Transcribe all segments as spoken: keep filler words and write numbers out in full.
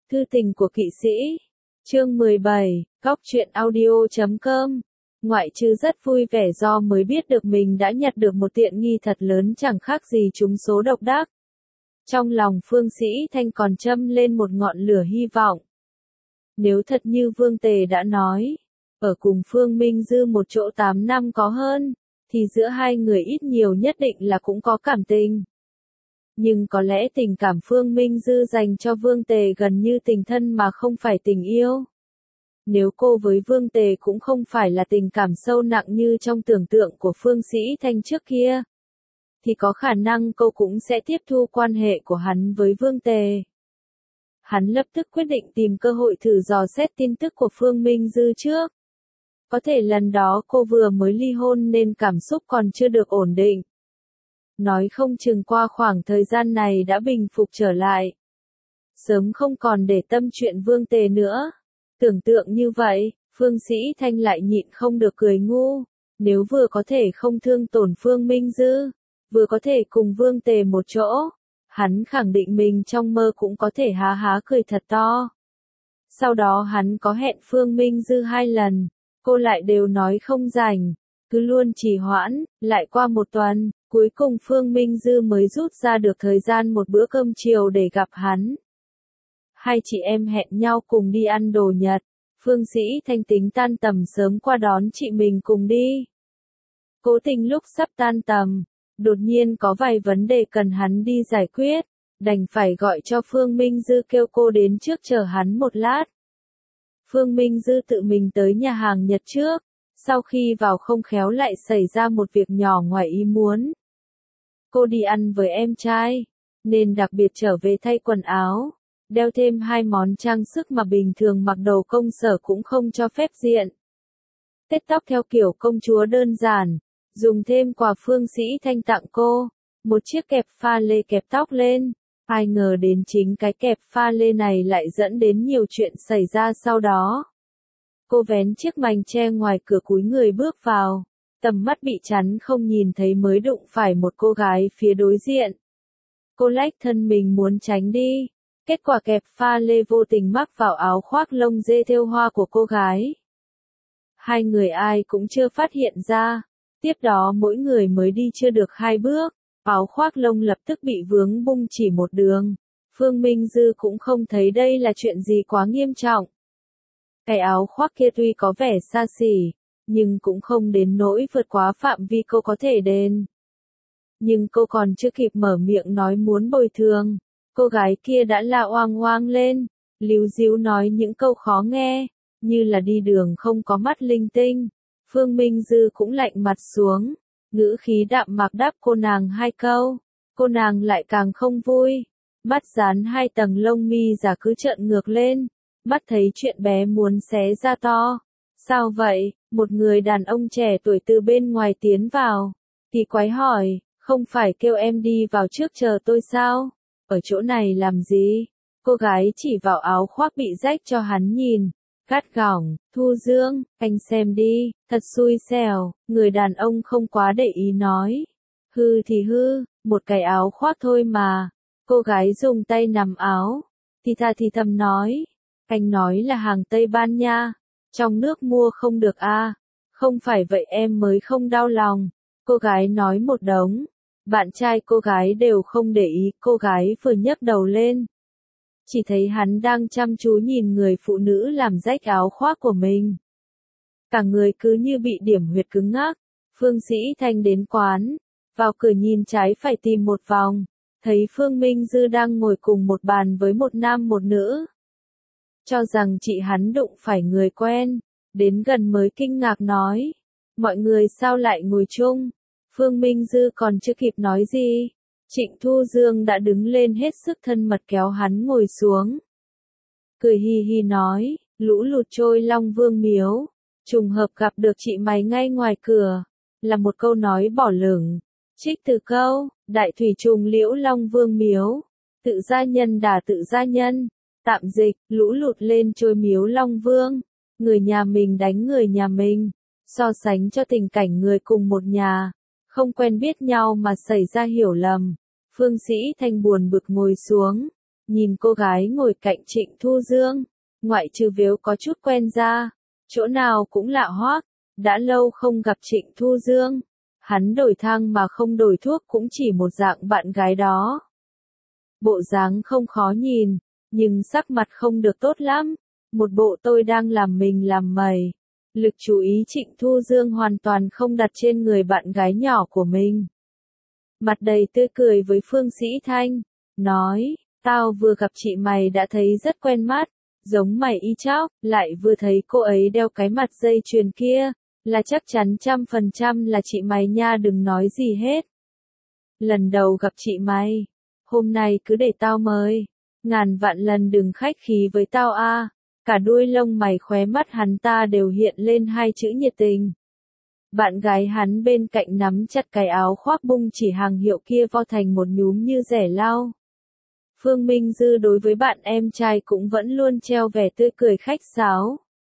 Thư tình của kỵ sĩ. Chương mười bảy, Góc truyện audio chấm com. Ngoại trừ rất vui vẻ do mới biết được mình đã nhặt được một tiện nghi thật lớn chẳng khác gì trúng số độc đắc. Trong lòng Phương Sĩ Thanh còn châm lên một ngọn lửa hy vọng. Nếu thật như Vương Tề đã nói, ở cùng Phương Minh Dư một chỗ tám năm có hơn, thì giữa hai người ít nhiều nhất định là cũng có cảm tình. Nhưng có lẽ tình cảm Phương Minh Dư dành cho Vương Tề gần như tình thân mà không phải tình yêu. Nếu cô với Vương Tề cũng không phải là tình cảm sâu nặng như trong tưởng tượng của Phương Sĩ Thanh trước kia, thì có khả năng cô cũng sẽ tiếp thu quan hệ của hắn với Vương Tề. Hắn lập tức quyết định tìm cơ hội thử dò xét tin tức của Phương Minh Dư trước. Có thể lần đó cô vừa mới ly hôn nên cảm xúc còn chưa được ổn định. Nói không chừng qua khoảng thời gian này đã bình phục trở lại. Sớm không còn để tâm chuyện Vương Tề nữa. Tưởng tượng như vậy, Phương Sĩ Thanh lại nhịn không được cười ngu. Nếu vừa có thể không thương tổn Phương Minh Dư, vừa có thể cùng Vương Tề một chỗ, hắn khẳng định mình trong mơ cũng có thể há há cười thật to. Sau đó hắn có hẹn Phương Minh Dư hai lần, cô lại đều nói không rảnh, cứ luôn trì hoãn, lại qua một tuần, cuối cùng Phương Minh Dư mới rút ra được thời gian một bữa cơm chiều để gặp hắn. Hai chị em hẹn nhau cùng đi ăn đồ Nhật, Phương Sĩ Thanh tính tan tầm sớm qua đón chị mình cùng đi. Cố tình lúc sắp tan tầm, đột nhiên có vài vấn đề cần hắn đi giải quyết, đành phải gọi cho Phương Minh Dư kêu cô đến trước chờ hắn một lát. Phương Minh Dư tự mình tới nhà hàng Nhật trước, sau khi vào không khéo lại xảy ra một việc nhỏ ngoài ý muốn. Cô đi ăn với em trai, nên đặc biệt trở về thay quần áo, đeo thêm hai món trang sức mà bình thường mặc đồ công sở cũng không cho phép diện. Tết tóc theo kiểu công chúa đơn giản, dùng thêm quà Phương Sĩ Thanh tặng cô, một chiếc kẹp pha lê kẹp tóc lên. Ai ngờ đến chính cái kẹp pha lê này lại dẫn đến nhiều chuyện xảy ra sau đó. Cô vén chiếc mành che ngoài cửa cúi người bước vào, tầm mắt bị chắn không nhìn thấy mới đụng phải một cô gái phía đối diện. Cô lách thân mình muốn tránh đi, kết quả kẹp pha lê vô tình mắc vào áo khoác lông dê thêu hoa của cô gái. Hai người ai cũng chưa phát hiện ra, tiếp đó mỗi người mới đi chưa được hai bước, áo khoác lông lập tức bị vướng bung chỉ một đường. Phương Minh Dư cũng không thấy đây là chuyện gì quá nghiêm trọng. Cái áo khoác kia tuy có vẻ xa xỉ, nhưng cũng không đến nỗi vượt quá phạm vi cô có thể đền. Nhưng cô còn chưa kịp mở miệng nói muốn bồi thường, cô gái kia đã la oang oang lên, líu díu nói những câu khó nghe, như là đi đường không có mắt linh tinh. Phương Minh Dư cũng lạnh mặt xuống, ngữ khí đạm mạc đáp cô nàng hai câu, cô nàng lại càng không vui, mắt dán hai tầng lông mi giả cứ trợn ngược lên, mắt thấy chuyện bé muốn xé ra to. Sao vậy? Một người đàn ông trẻ tuổi từ bên ngoài tiến vào, thì quái hỏi, không phải kêu em đi vào trước chờ tôi sao? Ở chỗ này làm gì? Cô gái chỉ vào áo khoác bị rách cho hắn nhìn. Gắt gỏng, Thu Dương, anh xem đi, thật xui xẻo, người đàn ông không quá để ý nói. Hư thì hư, một cái áo khoác thôi mà. Cô gái dùng tay nắm áo, thì tha thì thầm nói. Anh nói là hàng Tây Ban Nha, trong nước mua không được a à? Không phải vậy em mới không đau lòng. Cô gái nói một đống, bạn trai cô gái đều không để ý, cô gái vừa nhấc đầu lên. Chỉ thấy hắn đang chăm chú nhìn người phụ nữ làm rách áo khoác của mình. Cả người cứ như bị điểm huyệt cứng ngắc. Phương Sĩ Thanh đến quán, vào cửa nhìn trái phải tìm một vòng, thấy Phương Minh Dư đang ngồi cùng một bàn với một nam một nữ. Cho rằng chị hắn đụng phải người quen, đến gần mới kinh ngạc nói, mọi người sao lại ngồi chung? Phương Minh Dư còn chưa kịp nói gì, Trịnh Thu Dương đã đứng lên hết sức thân mật kéo hắn ngồi xuống. Cười hi hi nói, lũ lụt trôi Long Vương miếu, trùng hợp gặp được chị mày ngay ngoài cửa, là một câu nói bỏ lửng. Trích từ câu, đại thủy trùng liễu Long Vương miếu, tự gia nhân đả tự gia nhân, tạm dịch, lũ lụt lên trôi miếu Long Vương, người nhà mình đánh người nhà mình, so sánh cho tình cảnh người cùng một nhà, không quen biết nhau mà xảy ra hiểu lầm. Phương Sĩ Thanh buồn bực ngồi xuống, nhìn cô gái ngồi cạnh Trịnh Thu Dương, ngoại trừ Vếu có chút quen ra, chỗ nào cũng lạ hoắc, đã lâu không gặp Trịnh Thu Dương, hắn đổi thang mà không đổi thuốc cũng chỉ một dạng bạn gái đó. Bộ dáng không khó nhìn, nhưng sắc mặt không được tốt lắm, một bộ tôi đang làm mình làm mày. Lực chú ý Trịnh Thu Dương hoàn toàn không đặt trên người bạn gái nhỏ của mình. Mặt đầy tươi cười với Phương Sĩ Thanh, nói, tao vừa gặp chị mày đã thấy rất quen mắt, giống mày y chóc, lại vừa thấy cô ấy đeo cái mặt dây chuyền kia, là chắc chắn trăm phần trăm là chị mày nha, đừng nói gì hết. Lần đầu gặp chị mày, hôm nay cứ để tao mời, ngàn vạn lần đừng khách khí với tao a. Cả đuôi lông mày khóe mắt hắn ta đều hiện lên hai chữ nhiệt tình. Bạn gái hắn bên cạnh nắm chặt cái áo khoác bung chỉ hàng hiệu kia vo thành một nhúm như rẻ lau. Phương Minh Dư đối với bạn em trai cũng vẫn luôn treo vẻ tươi cười khách sáo.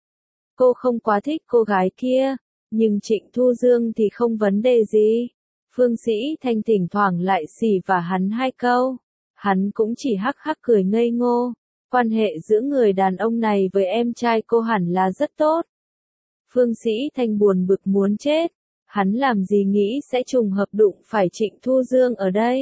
Cô không quá thích cô gái kia, nhưng Trịnh Thu Dương thì không vấn đề gì. Phương Sĩ Thanh thỉnh thoảng lại xỉ vả hắn hai câu, hắn cũng chỉ hắc hắc cười ngây ngô. Quan hệ giữa người đàn ông này với em trai cô hẳn là rất tốt. Phương Sĩ Thanh buồn bực muốn chết, hắn làm gì nghĩ sẽ trùng hợp đụng phải Trịnh Thu Dương ở đây.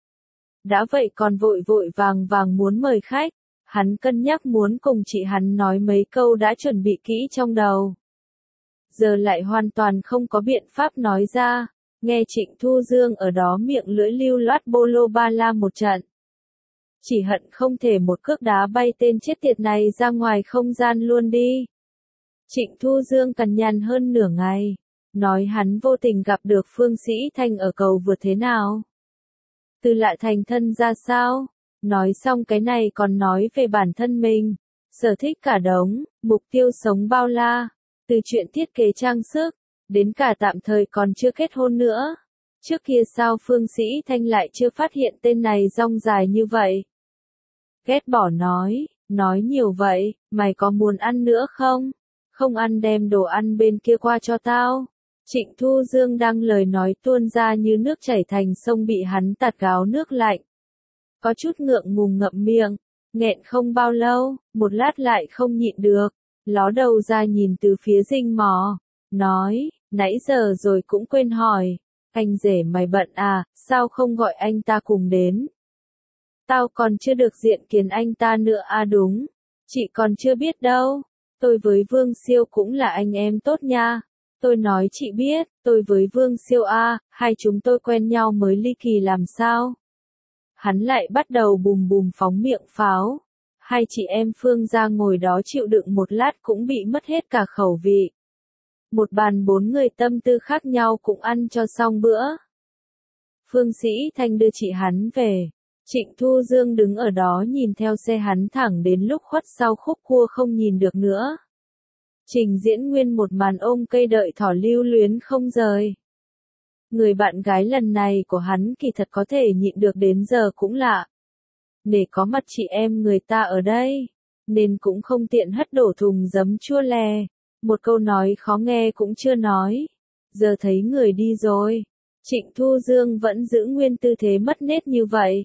Đã vậy còn vội vội vàng vàng muốn mời khách, hắn cân nhắc muốn cùng chị hắn nói mấy câu đã chuẩn bị kỹ trong đầu. Giờ lại hoàn toàn không có biện pháp nói ra, nghe Trịnh Thu Dương ở đó miệng lưỡi lưu loát bô lô ba la một trận. Chỉ hận không thể một cước đá bay tên chết tiệt này ra ngoài không gian luôn đi. Trịnh Thu Dương cằn nhằn hơn nửa ngày, nói hắn vô tình gặp được Phương Sĩ Thanh ở cầu vượt thế nào. Từ lạ thành thân ra sao, nói xong cái này còn nói về bản thân mình, sở thích cả đống, mục tiêu sống bao la, từ chuyện thiết kế trang sức, đến cả tạm thời còn chưa kết hôn nữa. Trước kia sao Phương Sĩ Thanh lại chưa phát hiện tên này rong dài như vậy? Ghét bỏ nói, nói nhiều vậy, mày có muốn ăn nữa không? Không ăn đem đồ ăn bên kia qua cho tao. Trịnh Thu Dương đang lời nói tuôn ra như nước chảy thành sông bị hắn tạt gáo nước lạnh. Có chút ngượng ngùng ngậm miệng, nghẹn không bao lâu, một lát lại không nhịn được, ló đầu ra nhìn từ phía Dinh Mò, nói, nãy giờ rồi cũng quên hỏi. Anh rể mày bận à, sao không gọi anh ta cùng đến? Tao còn chưa được diện kiến anh ta nữa à đúng, chị còn chưa biết đâu, tôi với Vương Siêu cũng là anh em tốt nha. Tôi nói chị biết, tôi với Vương Siêu à, hai chúng tôi quen nhau mới ly kỳ làm sao? Hắn lại bắt đầu bùm bùm phóng miệng pháo. Hai chị em Phương ra ngồi đó chịu đựng một lát cũng bị mất hết cả khẩu vị. Một bàn bốn người tâm tư khác nhau cũng ăn cho xong bữa. Phương Sĩ Thanh đưa chị hắn về. Trịnh Thu Dương đứng ở đó nhìn theo xe hắn thẳng đến lúc khuất sau khúc cua không nhìn được nữa. Trình diễn nguyên một màn ôm cây đợi thỏ lưu luyến không rời. Người bạn gái lần này của hắn kỳ thật có thể nhịn được đến giờ cũng lạ. Để có mặt chị em người ta ở đây, nên cũng không tiện hất đổ thùng giấm chua lè. Một câu nói khó nghe cũng chưa nói. Giờ thấy người đi rồi. Trịnh Thu Dương vẫn giữ nguyên tư thế mất nết như vậy.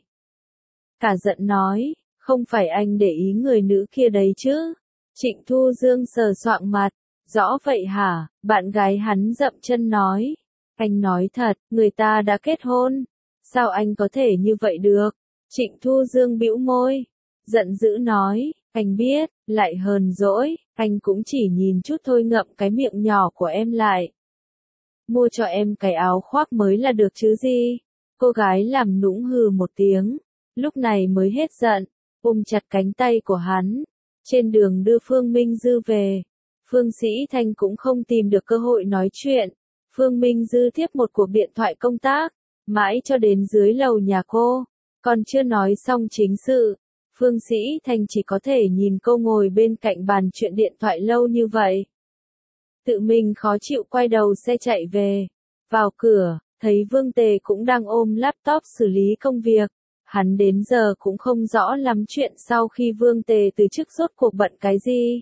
Cả giận nói, không phải anh để ý người nữ kia đấy chứ. Trịnh Thu Dương sờ soạng mặt, rõ vậy hả, bạn gái hắn dậm chân nói. Anh nói thật, người ta đã kết hôn. Sao anh có thể như vậy được? Trịnh Thu Dương bĩu môi, giận dữ nói, anh biết, lại hờn dỗi, anh cũng chỉ nhìn chút thôi, ngậm cái miệng nhỏ của em lại. Mua cho em cái áo khoác mới là được chứ gì? Cô gái làm nũng hừ một tiếng, lúc này mới hết giận, ôm chặt cánh tay của hắn. Trên đường đưa Phương Minh Dư về, Phương Sĩ Thanh cũng không tìm được cơ hội nói chuyện. Phương Minh Dư tiếp một cuộc điện thoại công tác, mãi cho đến dưới lầu nhà cô, còn chưa nói xong chính sự. Phương Sĩ Thanh chỉ có thể nhìn cô ngồi bên cạnh bàn chuyện điện thoại lâu như vậy. Tự mình khó chịu quay đầu xe chạy về. Vào cửa, thấy Vương Tề cũng đang ôm laptop xử lý công việc. Hắn đến giờ cũng không rõ lắm chuyện sau khi Vương Tề từ chức rốt cuộc bận cái gì.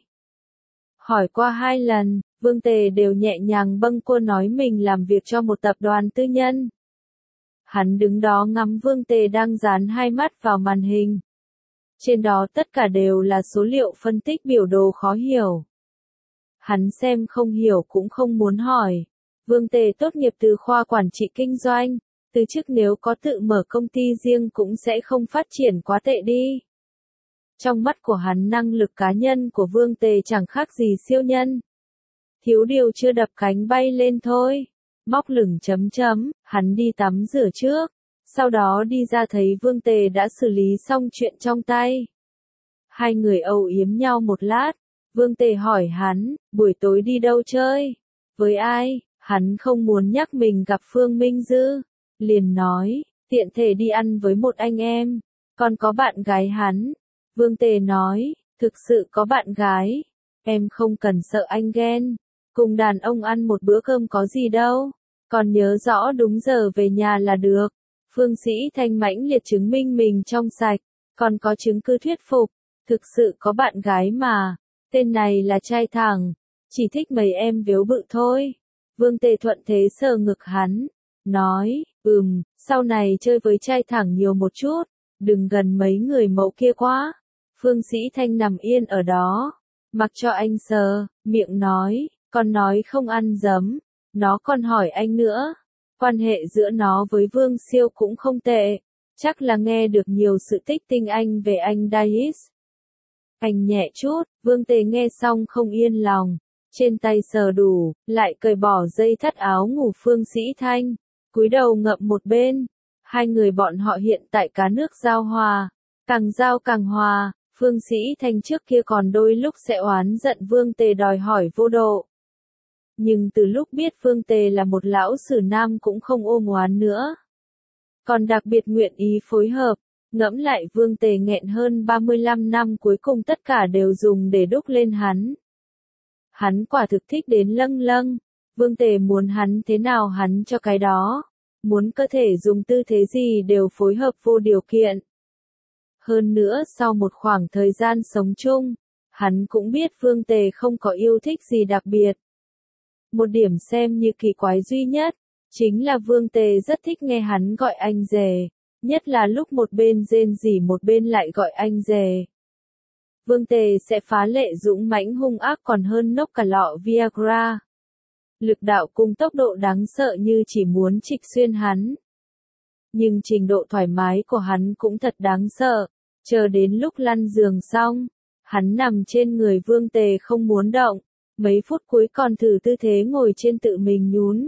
Hỏi qua hai lần, Vương Tề đều nhẹ nhàng bâng quơ nói mình làm việc cho một tập đoàn tư nhân. Hắn đứng đó ngắm Vương Tề đang dán hai mắt vào màn hình. Trên đó tất cả đều là số liệu phân tích biểu đồ khó hiểu. Hắn xem không hiểu cũng không muốn hỏi. Vương Tề tốt nghiệp từ khoa quản trị kinh doanh, từ trước nếu có tự mở công ty riêng cũng sẽ không phát triển quá tệ đi. Trong mắt của hắn năng lực cá nhân của Vương Tề chẳng khác gì siêu nhân. Thiếu điều chưa đập cánh bay lên thôi. Móc lửng chấm chấm, hắn đi tắm rửa trước. Sau đó đi ra thấy Vương Tề đã xử lý xong chuyện trong tay. Hai người âu yếm nhau một lát. Vương Tề hỏi hắn, buổi tối đi đâu chơi? Với ai? Hắn không muốn nhắc mình gặp Phương Minh Dư. Liền nói, tiện thể đi ăn với một anh em. Còn có bạn gái hắn. Vương Tề nói, thực sự có bạn gái. Em không cần sợ anh ghen. Cùng đàn ông ăn một bữa cơm có gì đâu. Còn nhớ rõ đúng giờ về nhà là được. Phương Sĩ Thanh mãnh liệt chứng minh mình trong sạch. Còn có chứng cứ thuyết phục. Thực sự có bạn gái mà. Tên này là trai thẳng. Chỉ thích mấy em véo bự thôi. Vương Tề thuận thế sờ ngực hắn. Nói, ừm, sau này chơi với trai thẳng nhiều một chút. Đừng gần mấy người mẫu kia quá. Phương Sĩ Thanh nằm yên ở đó. Mặc cho anh sờ, miệng nói, còn nói không ăn giấm. Nó còn hỏi anh nữa. Quan hệ giữa nó với Vương Siêu cũng không tệ. Chắc là nghe được nhiều sự tích tinh anh về anh Dais. Anh nhẹ chút, Vương Tề nghe xong không yên lòng. Trên tay sờ đủ, lại cởi bỏ dây thắt áo ngủ Phương Sĩ Thanh. Cúi đầu ngậm một bên. Hai người bọn họ hiện tại cá nước giao hòa. Càng giao càng hòa. Phương Sĩ Thanh trước kia còn đôi lúc sẽ oán giận Vương Tề đòi hỏi vô độ. Nhưng từ lúc biết Vương Tề là một lão sử nam cũng không ôm oán nữa. Còn đặc biệt nguyện ý phối hợp. Ngẫm lại Vương Tề nghẹn hơn ba mươi lăm năm cuối cùng tất cả đều dùng để đúc lên hắn. Hắn quả thực thích đến lâng lâng. Vương Tề muốn hắn thế nào hắn cho cái đó. Muốn cơ thể dùng tư thế gì đều phối hợp vô điều kiện. Hơn nữa sau một khoảng thời gian sống chung, hắn cũng biết Vương Tề không có yêu thích gì đặc biệt. Một điểm xem như kỳ quái duy nhất, chính là Vương Tề rất thích nghe hắn gọi anh rể, nhất là lúc một bên rên rỉ một bên lại gọi anh rể. Vương Tề sẽ phá lệ dũng mãnh hung ác còn hơn nốc cả lọ Viagra. Lực đạo cùng tốc độ đáng sợ như chỉ muốn trịch xuyên hắn. Nhưng trình độ thoải mái của hắn cũng thật đáng sợ. Chờ đến lúc lăn giường xong, hắn nằm trên người Vương Tề không muốn động. Mấy phút cuối còn thử tư thế ngồi trên tự mình nhún.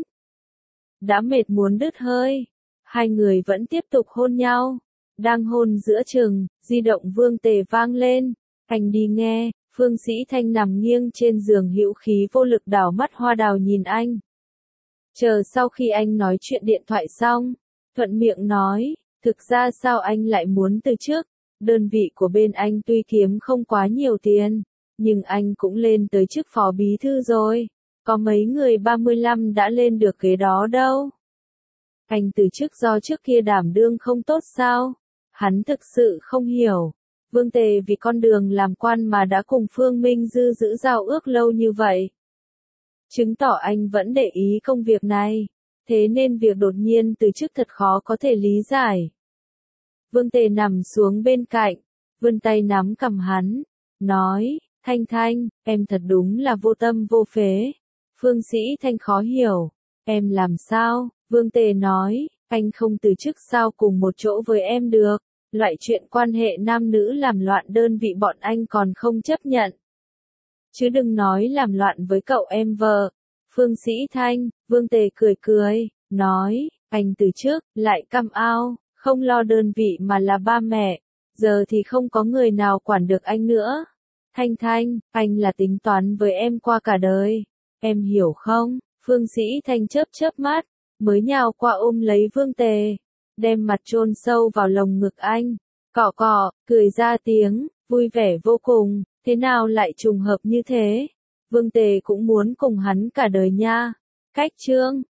Đã mệt muốn đứt hơi. Hai người vẫn tiếp tục hôn nhau. Đang hôn giữa chừng, di động Vương Tề vang lên. Anh đi nghe. Phương Sĩ Thanh nằm nghiêng trên giường hữu khí vô lực đảo mắt hoa đào nhìn anh. Chờ sau khi anh nói chuyện điện thoại xong, thuận miệng nói, thực ra sao anh lại muốn từ chức, đơn vị của bên anh tuy kiếm không quá nhiều tiền, nhưng anh cũng lên tới chức phó bí thư rồi, có mấy người ba mươi lăm đã lên được ghế đó đâu. Anh từ chức do trước kia đảm đương không tốt sao? Hắn thực sự không hiểu. Vương Tề vì con đường làm quan mà đã cùng Phương Minh Dư giữ giao ước lâu như vậy. Chứng tỏ anh vẫn để ý công việc này. Thế nên việc đột nhiên từ chức thật khó có thể lý giải. Vương Tề nằm xuống bên cạnh, vươn tay nắm cằm hắn, nói, Thanh Thanh, em thật đúng là vô tâm vô phế. Phương Sĩ Thanh khó hiểu, em làm sao? Vương Tề nói, anh không từ chức sao cùng một chỗ với em được. Loại chuyện quan hệ nam nữ làm loạn đơn vị bọn anh còn không chấp nhận. Chứ đừng nói làm loạn với cậu em vợ. Phương Sĩ Thanh, Vương Tề cười cười, nói, anh từ trước, lại căm ao, không lo đơn vị mà là ba mẹ. Giờ thì không có người nào quản được anh nữa. Thanh Thanh, anh là tính toán với em qua cả đời. Em hiểu không? Phương Sĩ Thanh chớp chớp mắt, mới nhào qua ôm lấy Vương Tề. Đem mặt chôn sâu vào lồng ngực anh, cọ cọ, cười ra tiếng, vui vẻ vô cùng, thế nào lại trùng hợp như thế? Vương Tề cũng muốn cùng hắn cả đời nha. Cách chương